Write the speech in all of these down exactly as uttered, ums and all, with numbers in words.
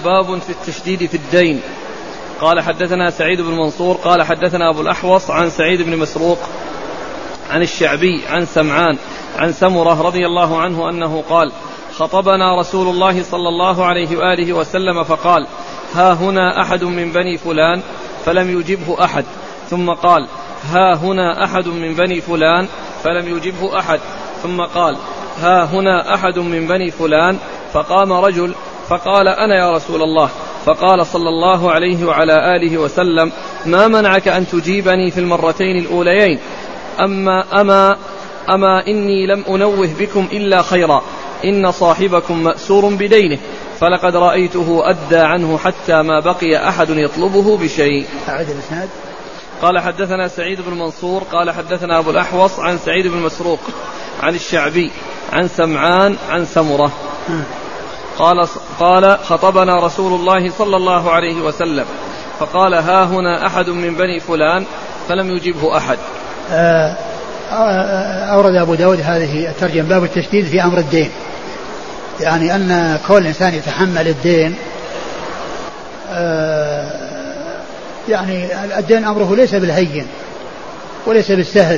باب في التشديد في الدين. قال حدثنا سعيد بن منصور قال حدثنا أبو الأحوص عن سعيد بن مسروق عن الشعبي عن سمعان عن سمرة رضي الله عنه أنه قال خطبنا رسول الله صلى الله عليه وآله وسلم فقال ها هنا أحد من بني فلان فلم يجبه أحد، ثم قال ها هنا أحد من بني فلان فلم يجبه أحد، ثم قال ها هنا أحد من بني فلان، فقام رجل فقال أنا يا رسول الله، فقال صلى الله عليه وعلى آله وسلم ما منعك أن تجيبني في المرتين الأوليين؟ أما, أما, أما إني لم أنوه بكم إلا خيرا، إن صاحبكم مأسور بدينه، فلقد رأيته أدى عنه حتى ما بقي أحد يطلبه بشيء. أعد الإسناد. قال حدثنا سعيد بن منصور قال حدثنا أبو الأحوص عن سعيد بن مسروق عن الشعبي عن سمعان عن سمرة قال, قال خطبنا رسول الله صلى الله عليه وسلم فقال ها هنا أحد من بني فلان فلم يجبه أحد. أورد أبو داود هذه الترجمة باب التشديد في أمر الدين، يعني أن كل إنسان يتحمل الدين، يعني الدين أمره ليس بالهين وليس بالسهل،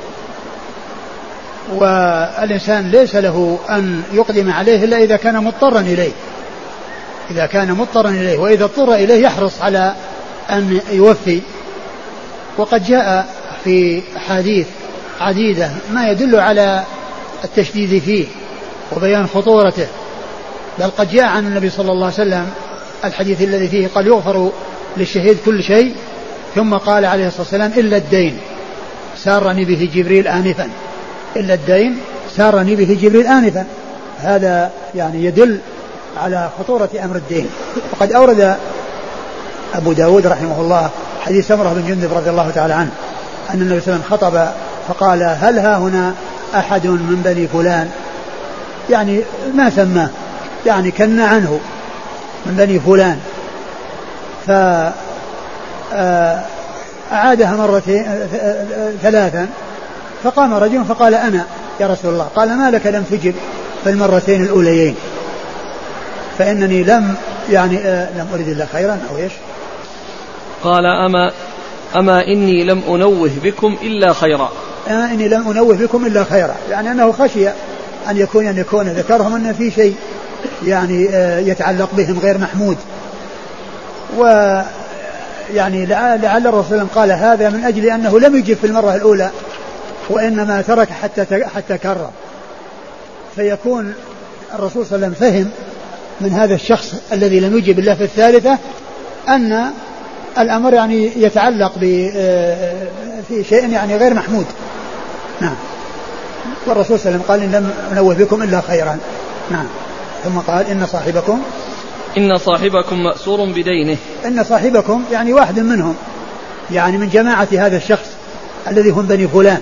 والإنسان ليس له أن يقدم عليه إلا إذا كان مضطرا إليه، إذا كان مضطرا إليه، وإذا اضطر إليه يحرص على أن يوفي. وقد جاء في حديث عديدة ما يدل على التشديد فيه وبيان خطورته، بل قد جاء عن النبي صلى الله عليه وسلم الحديث الذي فيه قال يغفر للشهيد كل شيء، ثم قال عليه الصلاة والسلام إلا الدين سارني به جبريل آنفا، إلا الدين سارني به جبريل آنفا. هذا يعني يدل على خطورة أمر الدين. وقد أورد أبو داود رحمه الله حديث سمرة بن جندب رضي الله تعالى عنه أن النبي صلى الله عليه وسلم خطب فقال هل ها هنا أحد من بني فلان، يعني ما سماه، يعني كن عنه من بني فلان، فأعادها مرتين ثلاثا، فقام رجل فقال أنا يا رسول الله، قال ما لك لم تجب في المرتين الأوليين؟ فإنني لم يعني لم أريد إلا خيرا أو إيش؟ قال أما أما إني لم أنوه بكم إلا خيرا، أما إني لم أنوه بكم إلا خيرا، يعني أنه خشي أن يكون أن يكون ذكرهم أن في شيء يعني يتعلق بهم غير محمود. ويعني لعل الرسول قال هذا من أجل أنه لم يجب في المرة الأولى وإنما ترك حتى حتى كرر، فيكون الرسول صلى الله عليه وسلم فهم من هذا الشخص الذي لم يجب الله في الثالثة أن الأمر يعني يتعلق في شيء يعني غير محمود. نعم. والرسول صلى الله عليه وسلم قال إن لم أنوه بكم إلا خيرا. نعم. ثم قال إن صاحبكم إن صاحبكم مأسور بدينه، إن صاحبكم يعني واحد منهم، يعني من جماعة هذا الشخص الذي هم بني فلان.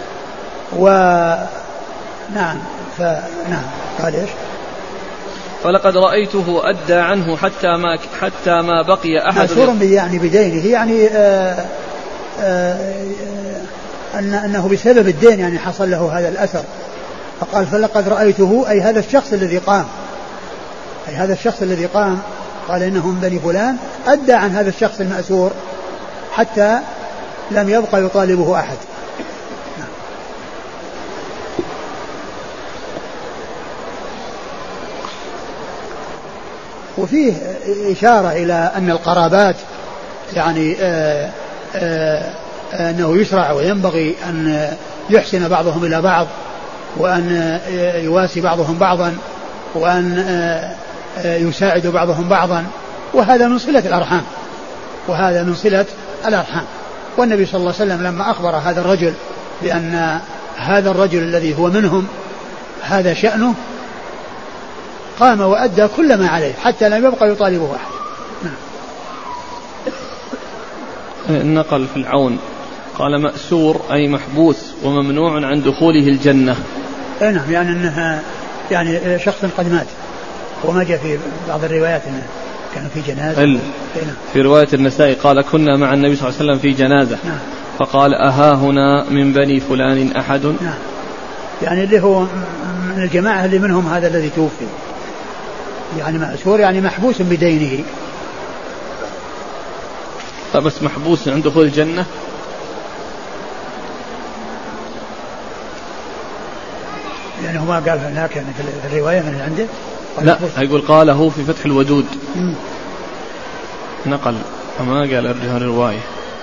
ونعم فنعم قال إيش؟ فلقد رأيته أدى عنه حتى ما حتى ما بقي أحد مأسور يعني بدينه، يعني آآ آآ أن أنه بسبب الدين يعني حصل له هذا الأثر. فقال فلقد رأيته أي هذا الشخص الذي قام، أي هذا الشخص الذي قام قال إنهم بني فلان أدى عن هذا الشخص المأسور حتى لم يبقى يطالبه أحد. وفيه إشارة إلى أن القرابات يعني آآ آآ أنه يشرع وينبغي أن يحسن بعضهم إلى بعض، وأن يواسي بعضهم بعضا، وأن يساعد بعضهم بعضا، وهذا من صلة الأرحام، وهذا من صلة الأرحام. والنبي صلى الله عليه وسلم لما أخبر هذا الرجل بأن هذا الرجل الذي هو منهم هذا شأنه قام وأدى كل ما عليه حتى لم يبقى يطالبه أحد. نقل في العون قال مأسور أي محبوس وممنوع عن دخوله الجنة. نعم، يعني أنها يعني شخص قد مات، وما جاء في بعض الروايات أنه كان في جنازة. في رواية النسائي قال كنا مع النبي صلى الله عليه وسلم في جنازة. نعم. فقال أها هنا من بني فلان أحد. نعم. يعني اللي هو من الجماعة اللي منهم هذا الذي توفي. يعني مأسور يعني محبوس بدينه. بس محبوس عند دخول الجنة؟ يعني هو ما قال هناك يعني في الرواية من عنده؟ لا يقول قاله في فتح الودود. م. نقل وما قال ارجع الرواية.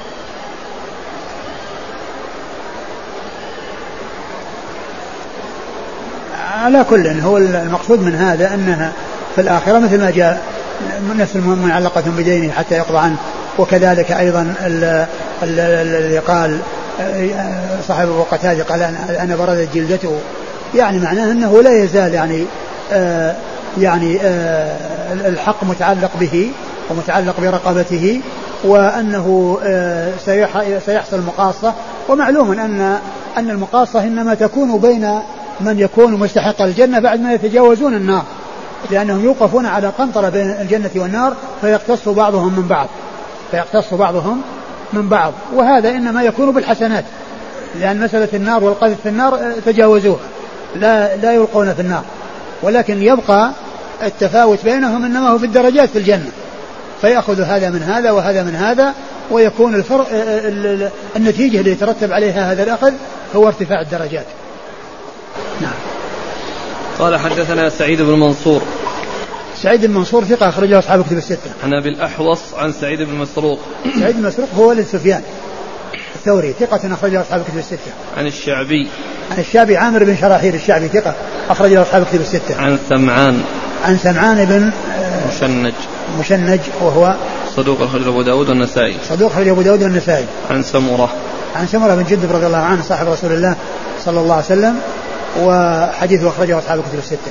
على كل هو المقصود من هذا أنها في الآخرة مثل ما جاء نفس معلقة بدينه حتى يقضى عنه. وكذلك أيضا الذي قال صاحب أبو قتادة قال أنا بردت جلدته، يعني معناه أنه لا يزال يعني آه يعني آه الحق متعلق به ومتعلق برقبته، وأنه آه سيحصل مقاصة. ومعلوم أن أن المقاصة إنما تكون بين من يكون مستحق الجنة بعد ما يتجاوزون النار، لأنهم يوقفون على قنطرة بين الجنة والنار فيقتص بعضهم من بعض فيقتص بعضهم من بعض وهذا إنما يكون بالحسنات، لأن مسألة النار والقذف في النار تجاوزوها، لا لا يلقون في النار، ولكن يبقى التفاوت بينهم إنما هو في الدرجات في الجنة، فيأخذ هذا من هذا وهذا من هذا، ويكون الفرق النتيجة اللي يترتب عليها هذا الأخذ هو ارتفاع الدرجات. نعم. قال حدثنا سعيد بن منصور. سعيد بن منصور ثقة أخرجه أصحاب الكتب الستة. عن أبي الأحوص عن سعيد بن مسروق. سعيد بن مسروق هو ولد سفيان الثوري ثقة أخرجه أصحاب الكتب الستة. عن الشعبي. عن الشعبي عامر بن شراحيل الشعبي ثقة أخرجه أصحاب الكتب الستة. عن سمعان. عن سمعان بن مشنج. مشنج وهو صدوق أخرجه أبو داود والنسائي. صدوق أخرجه أبو داود والنسائي. عن سمرة. عن سمرة بن جندب رضي الله عنه صاحب رسول الله صلى الله عليه وسلم، وحديثه أخرجه أصحاب الكتب الستة.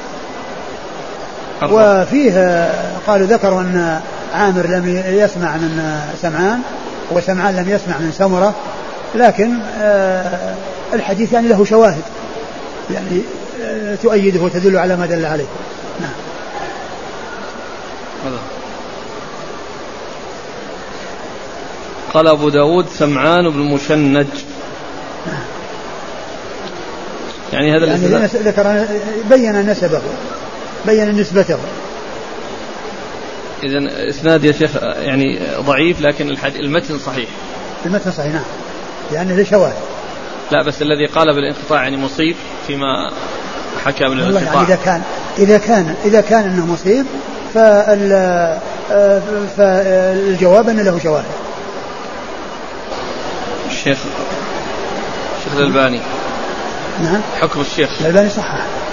وفيه قالوا ذكروا أن عامر لم يسمع من سمعان وسمعان لم يسمع من سمرة، لكن الحديث يعني له شواهد يعني تؤيده وتدل على ما دل عليه. نعم. قال أبو داود سمعان بن مشنج. يعني هذا يعني ذكر بين نسبه بين نسبته. إذن إسناد يا شيخ يعني ضعيف، لكن المتن صحيح. المتن صحيح نعم، لأنه له شواهد. لا بس الذي قال بالانقطاع يعني مصيب فيما حكى من الانقطاع. يعني إذا كان إذا كان إذا كان إنه مصيب فالجواب أنه له شواهد. الشيخ الشيخ الألباني. نعم. حكم الشيخ الألباني صحح.